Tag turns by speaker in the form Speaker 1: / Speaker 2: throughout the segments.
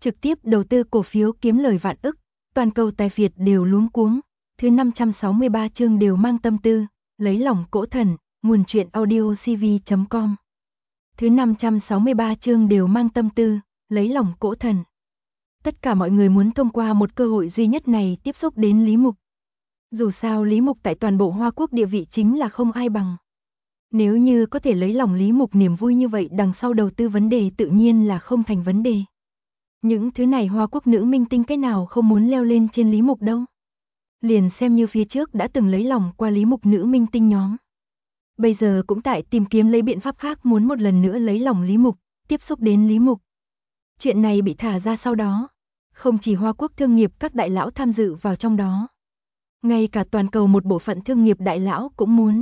Speaker 1: trực tiếp đầu tư cổ phiếu kiếm lời vạn ức, toàn cầu tài phiệt đều luống cuống. Thứ 563 chương đều mang tâm tư, lấy lòng cỗ thần, nguồn truyện audio cv.com. Thứ 563 chương đều mang tâm tư, lấy lòng cỗ thần. Tất cả mọi người muốn thông qua một cơ hội duy nhất này tiếp xúc đến Lý Mục. Dù sao Lý Mục tại toàn bộ Hoa Quốc địa vị chính là không ai bằng. Nếu như có thể lấy lòng Lý Mục niềm vui như vậy, đằng sau đầu tư vấn đề tự nhiên là không thành vấn đề. Những thứ này Hoa Quốc nữ minh tinh cái nào không muốn leo lên trên Lý Mục đâu. Liền xem như phía trước đã từng lấy lòng qua Lý Mục nữ minh tinh nhóm. Bây giờ cũng tại tìm kiếm lấy biện pháp khác muốn một lần nữa lấy lòng Lý Mục, tiếp xúc đến Lý Mục. Chuyện này bị thả ra sau đó, không chỉ Hoa Quốc thương nghiệp các đại lão tham dự vào trong đó. Ngay cả toàn cầu một bộ phận thương nghiệp đại lão cũng muốn.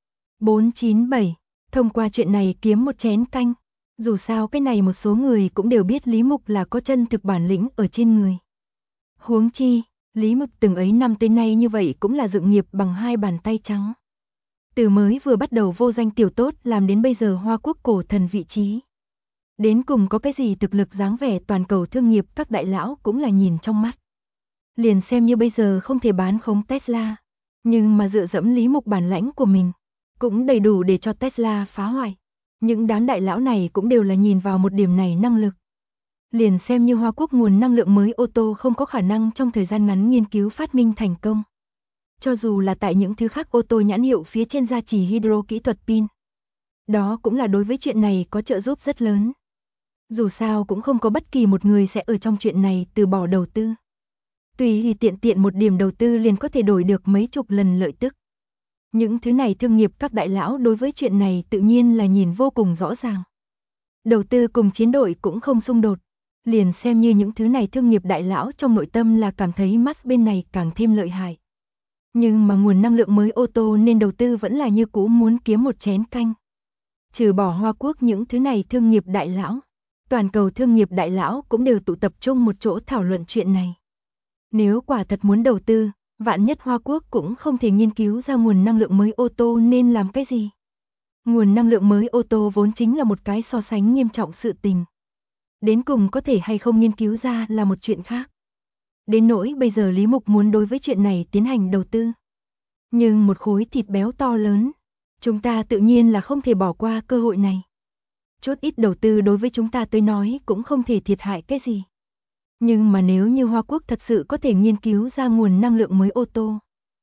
Speaker 1: 497, thông qua chuyện này kiếm một chén canh. Dù sao cái này một số người cũng đều biết Lý Mục là có chân thực bản lĩnh ở trên người. Huống chi, Lý Mục từng ấy năm tới nay như vậy cũng là dựng nghiệp bằng hai bàn tay trắng. Từ mới vừa bắt đầu vô danh tiểu tốt làm đến bây giờ Hoa Quốc cổ thần vị trí. Đến cùng có cái gì thực lực dáng vẻ toàn cầu thương nghiệp các đại lão cũng là nhìn trong mắt. Liền xem như bây giờ không thể bán khống Tesla, nhưng mà dựa dẫm Lý Mục bản lãnh của mình, cũng đầy đủ để cho Tesla phá hoại. Những đám đại lão này cũng đều là nhìn vào một điểm này năng lực. Liền xem như Hoa Quốc nguồn năng lượng mới ô tô không có khả năng trong thời gian ngắn nghiên cứu phát minh thành công. Cho dù là tại những thứ khác ô tô nhãn hiệu phía trên gia trì hydro kỹ thuật pin. Đó cũng là đối với chuyện này có trợ giúp rất lớn. Dù sao cũng không có bất kỳ một người sẽ ở trong chuyện này từ bỏ đầu tư. Tùy tiện một điểm đầu tư liền có thể đổi được mấy chục lần lợi tức. Những thứ này thương nghiệp các đại lão đối với chuyện này tự nhiên là nhìn vô cùng rõ ràng. Đầu tư cùng chiến đội cũng không xung đột. Liền xem như những thứ này thương nghiệp đại lão trong nội tâm là cảm thấy Musk bên này càng thêm lợi hại. Nhưng mà nguồn năng lượng mới ô tô nên đầu tư vẫn là như cũ muốn kiếm một chén canh. Trừ bỏ Hoa Quốc những thứ này thương nghiệp đại lão, toàn cầu thương nghiệp đại lão cũng đều tụ tập trung một chỗ thảo luận chuyện này. Nếu quả thật muốn đầu tư, vạn nhất Hoa Quốc cũng không thể nghiên cứu ra nguồn năng lượng mới ô tô nên làm cái gì? Nguồn năng lượng mới ô tô vốn chính là một cái so sánh nghiêm trọng sự tình. Đến cùng có thể hay không nghiên cứu ra là một chuyện khác. Đến nỗi bây giờ Lý Mục muốn đối với chuyện này tiến hành đầu tư. Nhưng một khối thịt béo to lớn, chúng ta tự nhiên là không thể bỏ qua cơ hội này. Chút ít đầu tư đối với chúng ta tới nói cũng không thể thiệt hại cái gì. Nhưng mà nếu như Hoa Quốc thật sự có thể nghiên cứu ra nguồn năng lượng mới ô tô,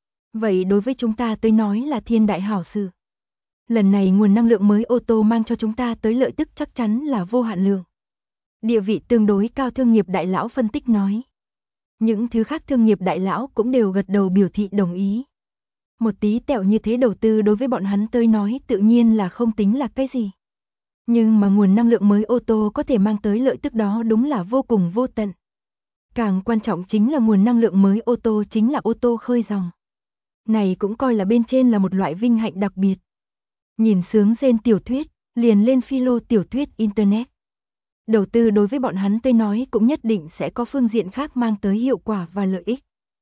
Speaker 1: vậy đối với chúng ta tới nói là thiên đại hảo sự. Lần này nguồn năng lượng mới ô tô mang cho chúng ta tới lợi tức chắc chắn là vô hạn lượng. Địa vị tương đối cao thương nghiệp đại lão phân tích nói. Những thứ khác thương nghiệp đại lão cũng đều gật đầu biểu thị đồng ý. Một tí tẹo như thế đầu tư đối với bọn hắn tới nói tự nhiên là không tính là cái gì. Nhưng mà nguồn năng lượng mới ô tô có thể mang tới lợi tức đó đúng là vô cùng vô tận. Càng quan trọng chính là nguồn năng lượng mới ô tô chính là ô tô khơi dòng. Này cũng coi là bên trên là một loại vinh hạnh đặc biệt. Nhìn sướng rên tiểu thuyết, liền lên philo tiểu thuyết Internet. Đầu tư đối với bọn hắn tới nói cũng nhất định sẽ có phương diện khác mang tới hiệu quả và lợi ích.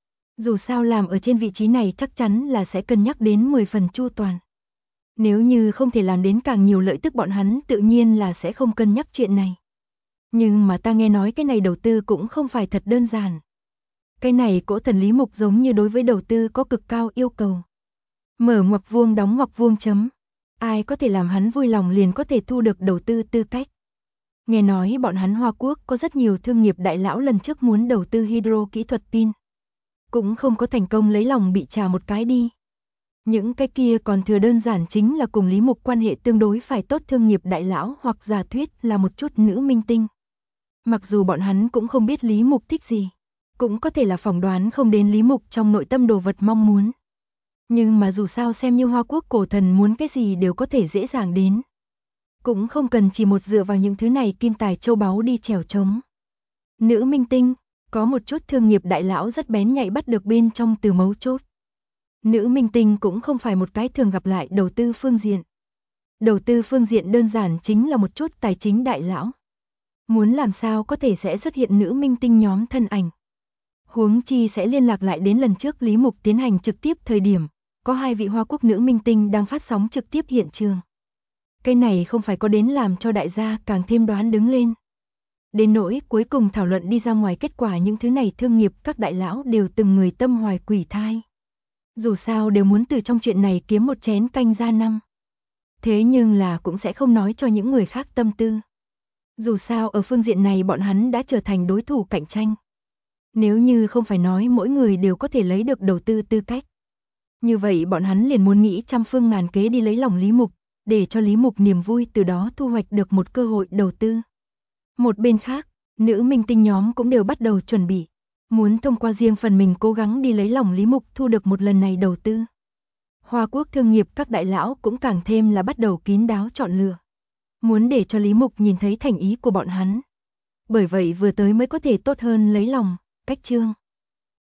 Speaker 1: Dù sao làm ở trên vị trí này chắc chắn là sẽ cân nhắc đến 10 phần chu toàn. Nếu như không thể làm đến càng nhiều lợi tức bọn hắn tự nhiên là sẽ không cân nhắc chuyện này. Nhưng mà ta nghe nói cái này đầu tư cũng không phải thật đơn giản. Cái này cỗ thần Lý Mục giống như đối với đầu tư có cực cao yêu cầu. Mở ngoặc vuông đóng ngoặc vuông chấm. Ai có thể làm hắn vui lòng liền có thể thu được đầu tư tư cách. Nghe nói bọn hắn Hoa Quốc có rất nhiều thương nghiệp đại lão lần trước muốn đầu tư hydro kỹ thuật pin. Cũng không có thành công lấy lòng bị trà một cái đi. Những cái kia còn thừa đơn giản chính là cùng Lý Mục quan hệ tương đối phải tốt thương nghiệp đại lão hoặc giả thuyết là một chút nữ minh tinh. Mặc dù bọn hắn cũng không biết Lý Mục thích gì, cũng có thể là phỏng đoán không đến Lý Mục trong nội tâm đồ vật mong muốn. Nhưng mà dù sao xem như Hoa Quốc cổ thần muốn cái gì đều có thể dễ dàng đến. Cũng không cần chỉ một dựa vào những thứ này kim tài châu báu đi trèo trống. Nữ minh tinh, có một chút thương nghiệp đại lão rất bén nhạy bắt được bên trong từ mấu chốt. Nữ minh tinh cũng không phải một cái thường gặp lại đầu tư phương diện. Đầu tư phương diện đơn giản chính là một chút tài chính đại lão. Muốn làm sao có thể sẽ xuất hiện nữ minh tinh nhóm thân ảnh. Huống chi sẽ liên lạc lại đến lần trước Lý Mục tiến hành trực tiếp thời điểm, có 2 vị Hoa Quốc nữ minh tinh đang phát sóng trực tiếp hiện trường. Cái này không phải có đến làm cho đại gia càng thêm đoán đứng lên. Đến nỗi cuối cùng thảo luận đi ra ngoài kết quả những thứ này thương nghiệp các đại lão đều từng người tâm hoài quỷ thai. Dù sao đều muốn từ trong chuyện này kiếm một chén canh ra năm. Thế nhưng là cũng sẽ không nói cho những người khác tâm tư. Dù sao ở phương diện này bọn hắn đã trở thành đối thủ cạnh tranh. Nếu như không phải nói mỗi người đều có thể lấy được đầu tư tư cách. Như vậy bọn hắn liền muốn nghĩ trăm phương ngàn kế đi lấy lòng Lý Mục, để cho Lý Mục niềm vui từ đó thu hoạch được một cơ hội đầu tư. Một bên khác, nữ minh tinh nhóm cũng đều bắt đầu chuẩn bị. Muốn thông qua riêng phần mình cố gắng đi lấy lòng Lý Mục thu được một lần này đầu tư. Hoa Quốc thương nghiệp các đại lão cũng càng thêm là bắt đầu kín đáo chọn lựa. Muốn để cho Lý Mục nhìn thấy thành ý của bọn hắn. Bởi vậy vừa tới mới có thể tốt hơn lấy lòng, cách Trương.